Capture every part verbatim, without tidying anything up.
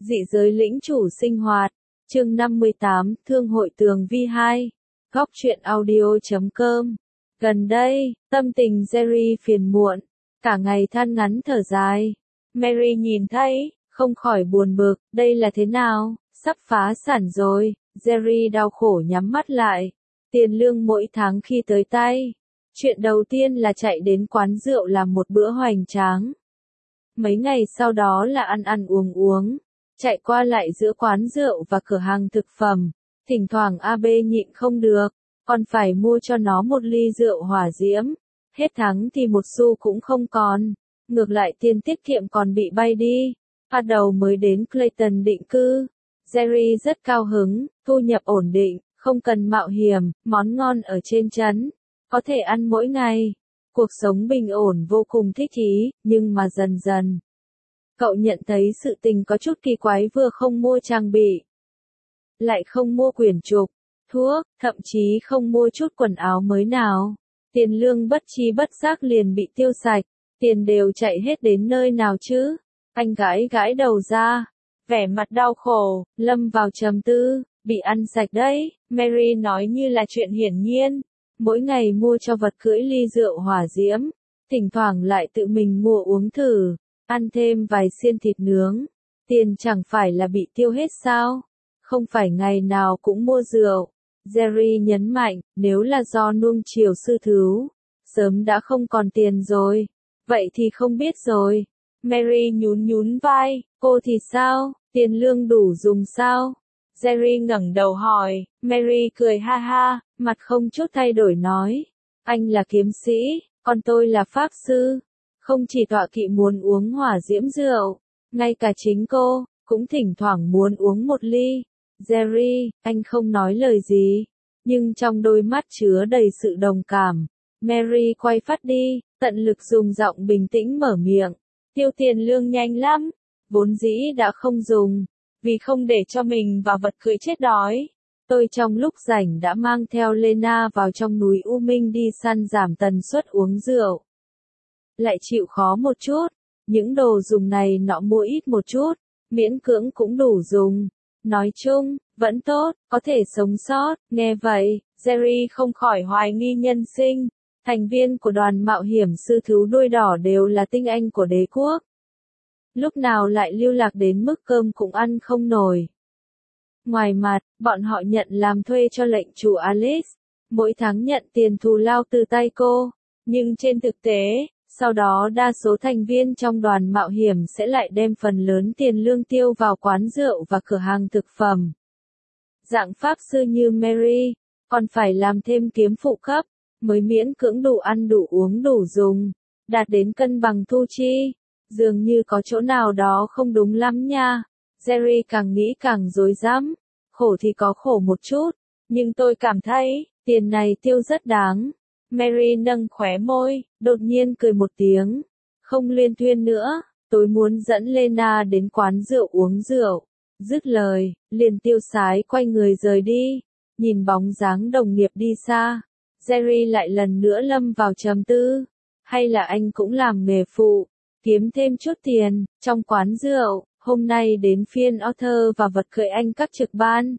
Dị giới lĩnh chủ sinh hoạt, chương năm mươi tám, Thương hội Tường Vi hai, góc truyện audio chấm com. Gần đây, tâm tình Jerry phiền muộn, cả ngày than ngắn thở dài. Mary nhìn thấy, không khỏi buồn bực, đây là thế nào, sắp phá sản rồi. Jerry đau khổ nhắm mắt lại. Tiền lương mỗi tháng khi tới tay, chuyện đầu tiên là chạy đến quán rượu làm một bữa hoành tráng. Mấy ngày sau đó là ăn ăn uống uống, chạy qua lại giữa quán rượu và cửa hàng thực phẩm. Thỉnh thoảng a bê nhịn không được, còn phải mua cho nó một ly rượu hỏa diễm. Hết tháng thì một xu cũng không còn, ngược lại tiền tiết kiệm còn bị bay đi. Bắt đầu mới đến Clayton định cư, Jerry rất cao hứng, thu nhập ổn định, không cần mạo hiểm, món ngon ở trên trấn, có thể ăn mỗi ngày. Cuộc sống bình ổn vô cùng thích ý, nhưng mà dần dần, cậu nhận thấy sự tình có chút kỳ quái, vừa không mua trang bị, lại không mua quyển trục, thuốc, thậm chí không mua chút quần áo mới nào. Tiền lương bất chi bất giác liền bị tiêu sạch, tiền đều chạy hết đến nơi nào chứ? Anh gãi gãi đầu ra, vẻ mặt đau khổ, lâm vào trầm tư, bị ăn sạch đấy. Mary nói như là chuyện hiển nhiên, mỗi ngày mua cho vật cưỡi ly rượu hỏa diễm, thỉnh thoảng lại tự mình mua uống thử, ăn thêm vài xiên thịt nướng. Tiền chẳng phải là bị tiêu hết sao? Không phải ngày nào cũng mua rượu. Jerry nhấn mạnh, nếu là do nuông chiều sư thú, sớm đã không còn tiền rồi. Vậy thì không biết rồi. Mary nhún nhún vai, cô thì sao, tiền lương đủ dùng sao? Jerry ngẩng đầu hỏi. Mary cười ha ha, mặt không chút thay đổi nói, anh là kiếm sĩ, còn tôi là pháp sư. Không chỉ tọa kỵ muốn uống hỏa diễm rượu, ngay cả chính cô cũng thỉnh thoảng muốn uống một ly. Jerry, anh không nói lời gì, nhưng trong đôi mắt chứa đầy sự đồng cảm. Mary quay phát đi, tận lực dùng giọng bình tĩnh mở miệng. Tiêu tiền lương nhanh lắm, vốn dĩ đã không dùng, vì không để cho mình và vật cưỡi chết đói. Tôi trong lúc rảnh đã mang theo Lena vào trong núi U Minh đi săn giảm tần suất uống rượu. Lại chịu khó một chút, những đồ dùng này nọ mua ít một chút, miễn cưỡng cũng đủ dùng. Nói chung, vẫn tốt, có thể sống sót. Nghe vậy, Jerry không khỏi hoài nghi nhân sinh. Thành viên của đoàn mạo hiểm sư thú đuôi đỏ đều là tinh anh của đế quốc. Lúc nào lại lưu lạc đến mức cơm cũng ăn không nổi. Ngoài mặt, bọn họ nhận làm thuê cho lệnh chủ Alice, mỗi tháng nhận tiền thù lao từ tay cô. Nhưng trên thực tế, sau đó đa số thành viên trong đoàn mạo hiểm sẽ lại đem phần lớn tiền lương tiêu vào quán rượu và cửa hàng thực phẩm. Dạng pháp sư như Mary, còn phải làm thêm kiếm phụ cấp, mới miễn cưỡng đủ ăn đủ uống đủ dùng, đạt đến cân bằng thu chi. Dường như có chỗ nào đó không đúng lắm nha. Jerry càng nghĩ càng rối rắm. Khổ thì có khổ một chút, nhưng tôi cảm thấy, tiền này tiêu rất đáng. Mary nâng khóe môi, đột nhiên cười một tiếng. Không liên thuyên nữa, tôi muốn dẫn Lena đến quán rượu uống rượu. Dứt lời, liền tiêu sái quay người rời đi. Nhìn bóng dáng đồng nghiệp đi xa, Jerry lại lần nữa lâm vào trầm tư. Hay là anh cũng làm nghề phụ, kiếm thêm chút tiền, trong quán rượu. Hôm nay đến phiên Arthur và vật cưỡi anh các trực ban.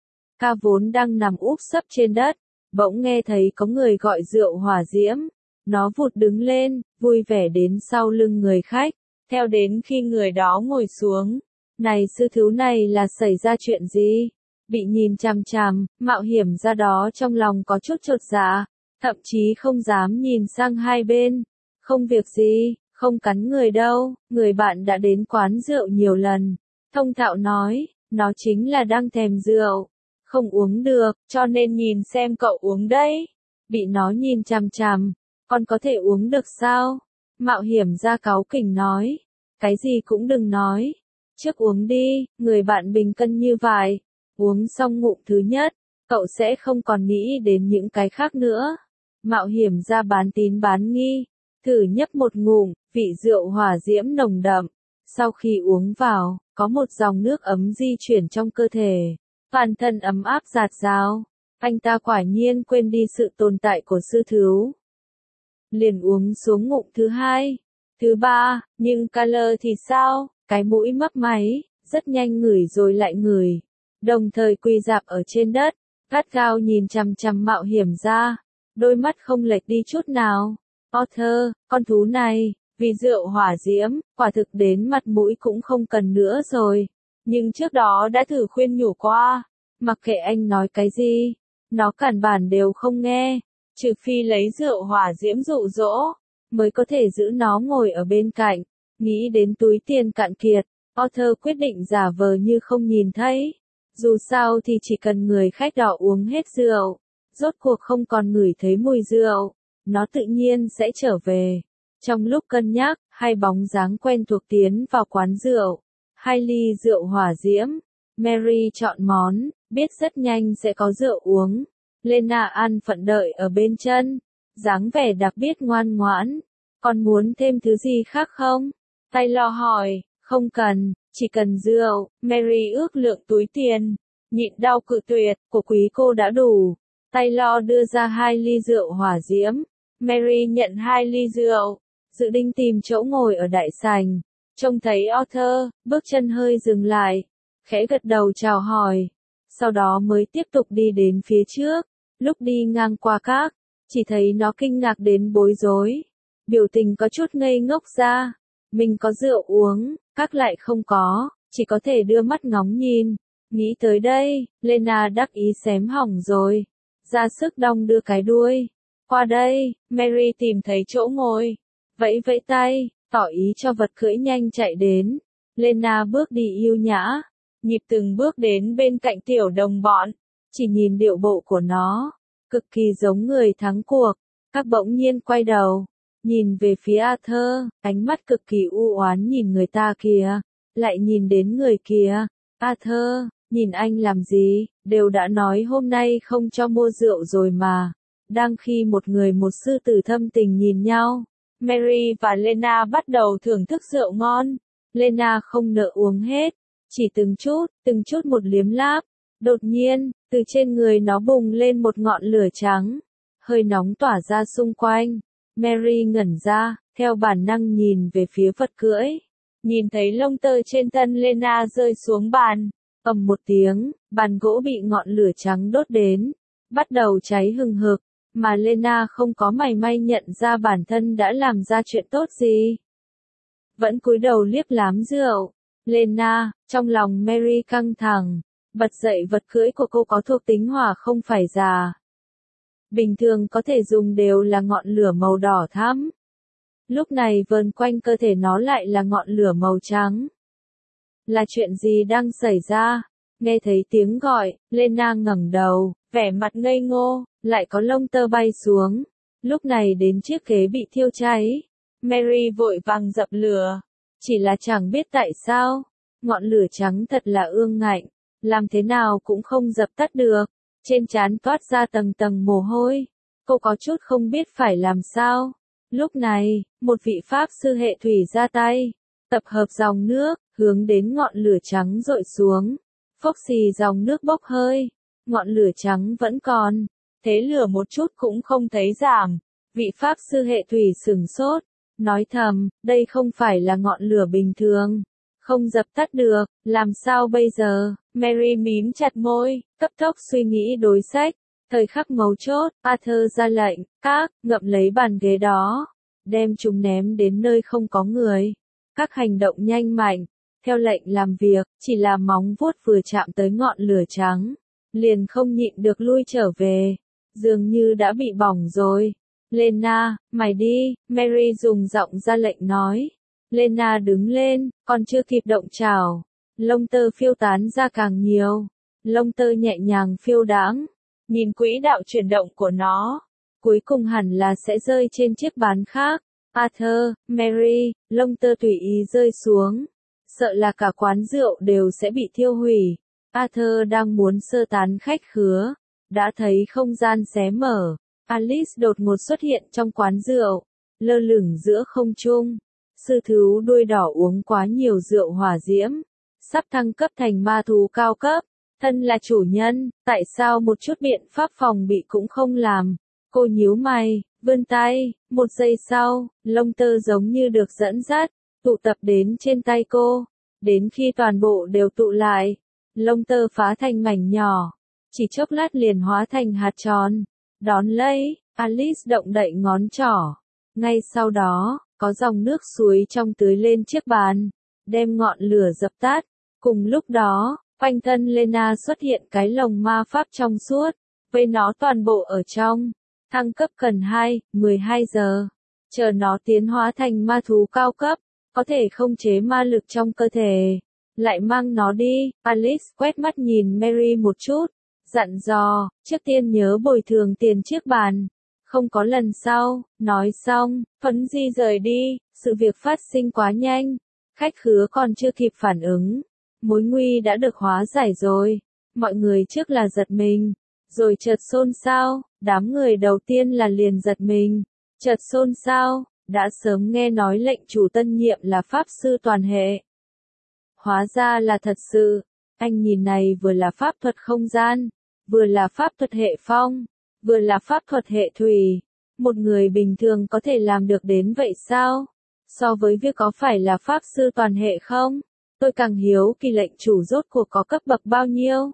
Ca vốn đang nằm úp sấp trên đất, bỗng nghe thấy có người gọi rượu hỏa diễm. Nó vụt đứng lên, vui vẻ đến sau lưng người khách, theo đến khi người đó ngồi xuống. Này sư thú này là xảy ra chuyện gì? Bị nhìn chằm chằm, mạo hiểm ra đó trong lòng có chút chột dạ, thậm chí không dám nhìn sang hai bên. Không việc gì, không cắn người đâu, người bạn đã đến quán rượu nhiều lần. Thông thạo nói, nó chính là đang thèm rượu, không uống được, cho nên nhìn xem cậu uống đấy. Bị nó nhìn chằm chằm, còn có thể uống được sao? Mạo hiểm ra cáu kỉnh nói, cái gì cũng đừng nói, trước uống đi. Người bạn bình cân như vậy, uống xong ngụm thứ nhất, cậu sẽ không còn nghĩ đến những cái khác nữa. Mạo hiểm ra bán tín bán nghi, thử nhấp một ngụm, vị rượu hỏa diễm nồng đậm. Sau khi uống vào, có một dòng nước ấm di chuyển trong cơ thể, toàn thân ấm áp dạt dào. Anh ta quả nhiên quên đi sự tồn tại của sư thú. Liền uống xuống ngụm thứ hai, thứ ba, nhưng Carter thì sao? Cái mũi mấp máy, rất nhanh ngửi rồi lại ngửi, đồng thời quỳ rạp ở trên đất, gắt gao nhìn chằm chằm mạo hiểm ra, đôi mắt không lệch đi chút nào. Arthur, con thú này, vì rượu hỏa diễm, quả thực đến mặt mũi cũng không cần nữa rồi. Nhưng trước đó đã thử khuyên nhủ qua, mặc kệ anh nói cái gì, nó cản bản đều không nghe, trừ phi lấy rượu hỏa diễm dụ dỗ, mới có thể giữ nó ngồi ở bên cạnh. Nghĩ đến túi tiền cạn kiệt, Arthur quyết định giả vờ như không nhìn thấy. Dù sao thì chỉ cần người khách đó uống hết rượu, rốt cuộc không còn ngửi thấy mùi rượu, nó tự nhiên sẽ trở về. Trong lúc cân nhắc, hai bóng dáng quen thuộc tiến vào quán rượu, hai ly rượu hỏa diễm. Mary chọn món, biết rất nhanh sẽ có rượu uống. Lena an phận đợi ở bên chân, dáng vẻ đặc biệt ngoan ngoãn. Còn muốn thêm thứ gì khác không? Taylor hỏi, không cần, chỉ cần rượu. Mary ước lượng túi tiền, nhịn đau cự tuyệt, của quý cô đã đủ. Taylor đưa ra hai ly rượu hỏa diễm. Mary nhận hai ly rượu, dự định tìm chỗ ngồi ở đại sảnh. Trông thấy Arthur, bước chân hơi dừng lại, khẽ gật đầu chào hỏi, sau đó mới tiếp tục đi đến phía trước. Lúc đi ngang qua các, chỉ thấy nó kinh ngạc đến bối rối, biểu tình có chút ngây ngốc ra. Mình có rượu uống, các lại không có, chỉ có thể đưa mắt ngóng nhìn. Nghĩ tới đây, Lena đắc ý xém hỏng rồi, ra sức đong đưa cái đuôi. Qua đây, Mary tìm thấy chỗ ngồi, vẫy vẫy tay, tỏ ý cho vật cưỡi nhanh chạy đến. Lena bước đi yêu nhã, nhịp từng bước đến bên cạnh tiểu đồng bọn, chỉ nhìn điệu bộ của nó, cực kỳ giống người thắng cuộc. Các bỗng nhiên quay đầu, nhìn về phía Arthur, ánh mắt cực kỳ u oán nhìn người ta kìa, lại nhìn đến người kia. Arthur, nhìn anh làm gì, đều đã nói hôm nay không cho mua rượu rồi mà. Đang khi một người một sư tử thâm tình nhìn nhau, Mary và Lena bắt đầu thưởng thức rượu ngon. Lena không nỡ uống hết, chỉ từng chút, từng chút một liếm láp. Đột nhiên, từ trên người nó bùng lên một ngọn lửa trắng, hơi nóng tỏa ra xung quanh. Mary ngẩn ra, theo bản năng nhìn về phía vật cưỡi. Nhìn thấy lông tơ trên thân Lena rơi xuống bàn, ầm một tiếng, bàn gỗ bị ngọn lửa trắng đốt đến, bắt đầu cháy hừng hực, mà Lena không có mảy may nhận ra bản thân đã làm ra chuyện tốt gì. Vẫn cúi đầu liếc lám rượu. Lena, trong lòng Mary căng thẳng, bật dậy vật cưỡi của cô có thuộc tính hỏa không phải già. Bình thường có thể dùng đều là ngọn lửa màu đỏ thắm. Lúc này vờn quanh cơ thể nó lại là ngọn lửa màu trắng. Là chuyện gì đang xảy ra? Nghe thấy tiếng gọi, Lena ngẩng đầu, vẻ mặt ngây ngô, lại có lông tơ bay xuống. Lúc này đến chiếc ghế bị thiêu cháy. Mary vội vàng dập lửa. Chỉ là chẳng biết tại sao, ngọn lửa trắng thật là ương ngạnh, làm thế nào cũng không dập tắt được. Trên trán toát ra tầng tầng mồ hôi. Cô có chút không biết phải làm sao. Lúc này, một vị pháp sư hệ thủy ra tay, tập hợp dòng nước, hướng đến ngọn lửa trắng dội xuống. Phốc xì dòng nước bốc hơi, ngọn lửa trắng vẫn còn, thế lửa một chút cũng không thấy giảm. Vị pháp sư hệ thủy sửng sốt, nói thầm, đây không phải là ngọn lửa bình thường, không dập tắt được, làm sao bây giờ? Mary mím chặt môi, cấp tốc suy nghĩ đối sách. Thời khắc mấu chốt, Arthur ra lệnh, các, ngậm lấy bàn ghế đó, đem chúng ném đến nơi không có người. Các hành động nhanh mạnh, theo lệnh làm việc, chỉ là móng vuốt vừa chạm tới ngọn lửa trắng, liền không nhịn được lui trở về, dường như đã bị bỏng rồi. Lena, mày đi, Mary dùng giọng ra lệnh nói. Lena đứng lên, còn chưa kịp động chảo, lông tơ phiêu tán ra càng nhiều, lông tơ nhẹ nhàng phiêu đãng, nhìn quỹ đạo chuyển động của nó, cuối cùng hẳn là sẽ rơi trên chiếc bàn khác. Arthur, Mary, lông tơ tùy ý rơi xuống, sợ là cả quán rượu đều sẽ bị thiêu hủy. Arthur đang muốn sơ tán khách khứa, đã thấy không gian xé mở. Alice đột ngột xuất hiện trong quán rượu, lơ lửng giữa không trung. Sư thú đuôi đỏ uống quá nhiều rượu hỏa diễm, sắp thăng cấp thành ma thú cao cấp. Thân là chủ nhân, tại sao một chút biện pháp phòng bị cũng không làm? Cô nhíu mày, vươn tay, một giây sau, lông tơ giống như được dẫn dắt, tụ tập đến trên tay cô. đến khi toàn bộ đều tụ lại, lông tơ phá thành mảnh nhỏ, chỉ chốc lát liền hóa thành hạt tròn. Đón lấy, Alice động đậy ngón trỏ. Ngay sau đó, có dòng nước suối trong tưới lên chiếc bàn, đem ngọn lửa dập tắt. Cùng lúc đó, quanh thân Lena xuất hiện cái lồng ma pháp trong suốt, với nó toàn bộ ở trong. Thăng cấp cần hai, mười hai giờ. Chờ nó tiến hóa thành ma thú cao cấp, có thể khống chế ma lực trong cơ thể. Lại mang nó đi. Alice quét mắt nhìn Mary một chút, dặn dò, trước tiên nhớ bồi thường tiền chiếc bàn. Không có lần sau. Nói xong, Phấn Di rời đi. Sự việc phát sinh quá nhanh, khách khứa còn chưa kịp phản ứng, mối nguy đã được hóa giải rồi. Mọi người trước là giật mình, rồi chợt xôn xao. Đám người đầu tiên là liền giật mình, chợt xôn xao, đã sớm nghe nói lệnh chủ tân nhiệm là pháp sư toàn hệ. Hóa ra là thật sự. Anh nhìn này vừa là pháp thuật không gian, vừa là pháp thuật hệ phong, vừa là pháp thuật hệ thủy. Một người bình thường có thể làm được đến vậy sao? So với việc có phải là pháp sư toàn hệ không? Tôi càng hiếu kỳ lệnh chủ rốt cuộc có cấp bậc bao nhiêu.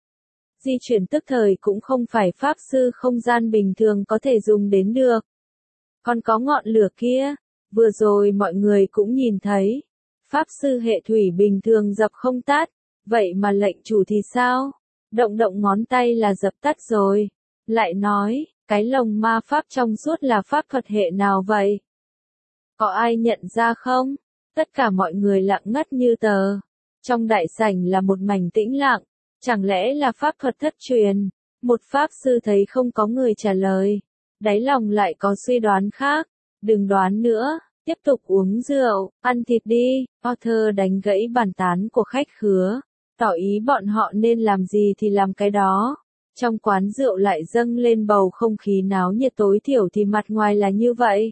Di chuyển tức thời cũng không phải pháp sư không gian bình thường có thể dùng đến được. Còn có ngọn lửa kia, vừa rồi mọi người cũng nhìn thấy. Pháp sư hệ thủy bình thường dập không tắt, vậy mà lệnh chủ thì sao? Động động ngón tay là dập tắt rồi. Lại nói, cái lồng ma pháp trong suốt là pháp thuật hệ nào vậy? Có ai nhận ra không? Tất cả mọi người lặng ngắt như tờ. Trong đại sảnh là một mảnh tĩnh lặng. Chẳng lẽ là pháp thuật thất truyền? Một pháp sư thấy không có người trả lời, đáy lòng lại có suy đoán khác. Đừng đoán nữa, tiếp tục uống rượu, ăn thịt đi. Arthur đánh gãy bàn tán của khách khứa, tỏ ý bọn họ nên làm gì thì làm cái đó. Trong quán rượu lại dâng lên bầu không khí náo nhiệt, tối thiểu thì mặt ngoài là như vậy.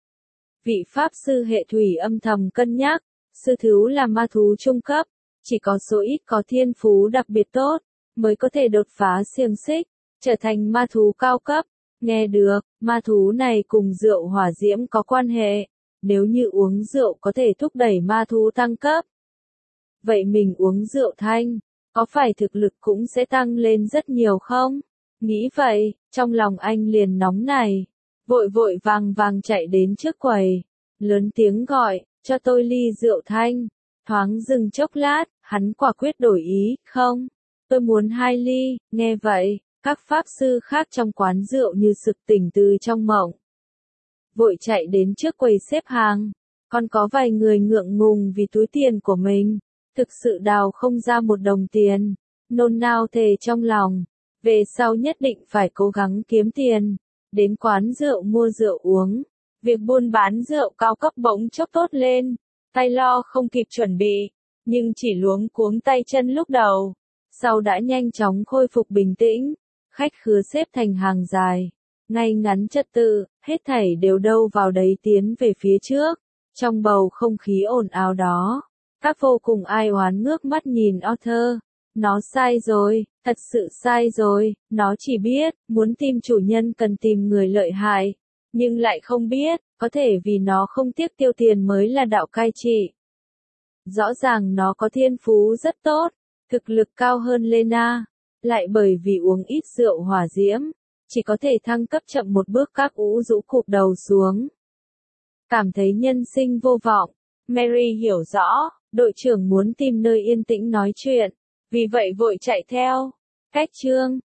Vị pháp sư hệ thủy âm thầm cân nhắc, sư thú là ma thú trung cấp, chỉ có số ít có thiên phú đặc biệt tốt, mới có thể đột phá xiềng xích, trở thành ma thú cao cấp. Nghe được, ma thú này cùng rượu hỏa diễm có quan hệ, nếu như uống rượu có thể thúc đẩy ma thú tăng cấp. Vậy mình uống rượu thanh, có phải thực lực cũng sẽ tăng lên rất nhiều không? Nghĩ vậy, trong lòng anh liền nóng này, vội vội vàng vàng chạy đến trước quầy, lớn tiếng gọi, cho tôi ly rượu thanh. Thoáng dừng chốc lát, hắn quả quyết đổi ý, không, tôi muốn hai ly. Nghe vậy, các pháp sư khác trong quán rượu như sực tỉnh từ trong mộng, vội chạy đến trước quầy xếp hàng. Còn có vài người ngượng ngùng vì túi tiền của mình thực sự đào không ra một đồng tiền, nôn nao thề trong lòng, về sau nhất định phải cố gắng kiếm tiền, đến quán rượu mua rượu uống. Việc buôn bán rượu cao cấp bỗng chốc tốt lên, tay lo không kịp chuẩn bị, nhưng chỉ luống cuống tay chân lúc đầu, sau đã nhanh chóng khôi phục bình tĩnh. Khách khứa xếp thành hàng dài, ngay ngắn trật tự, hết thảy đều đâu vào đấy tiến về phía trước. Trong bầu không khí ồn ào đó, các vô cùng ai oán ngước mắt nhìn Arthur. Nó sai rồi, thật sự sai rồi, nó chỉ biết, muốn tìm chủ nhân cần tìm người lợi hại, nhưng lại không biết, có thể vì nó không tiếc tiêu tiền mới là đạo cai trị. Rõ ràng nó có thiên phú rất tốt, thực lực cao hơn Lena, lại bởi vì uống ít rượu hỏa diễm, chỉ có thể thăng cấp chậm một bước, các ũ rũ cụp đầu xuống. Cảm thấy nhân sinh vô vọng, Mary hiểu rõ, đội trưởng muốn tìm nơi yên tĩnh nói chuyện, vì vậy vội chạy theo. Cách chương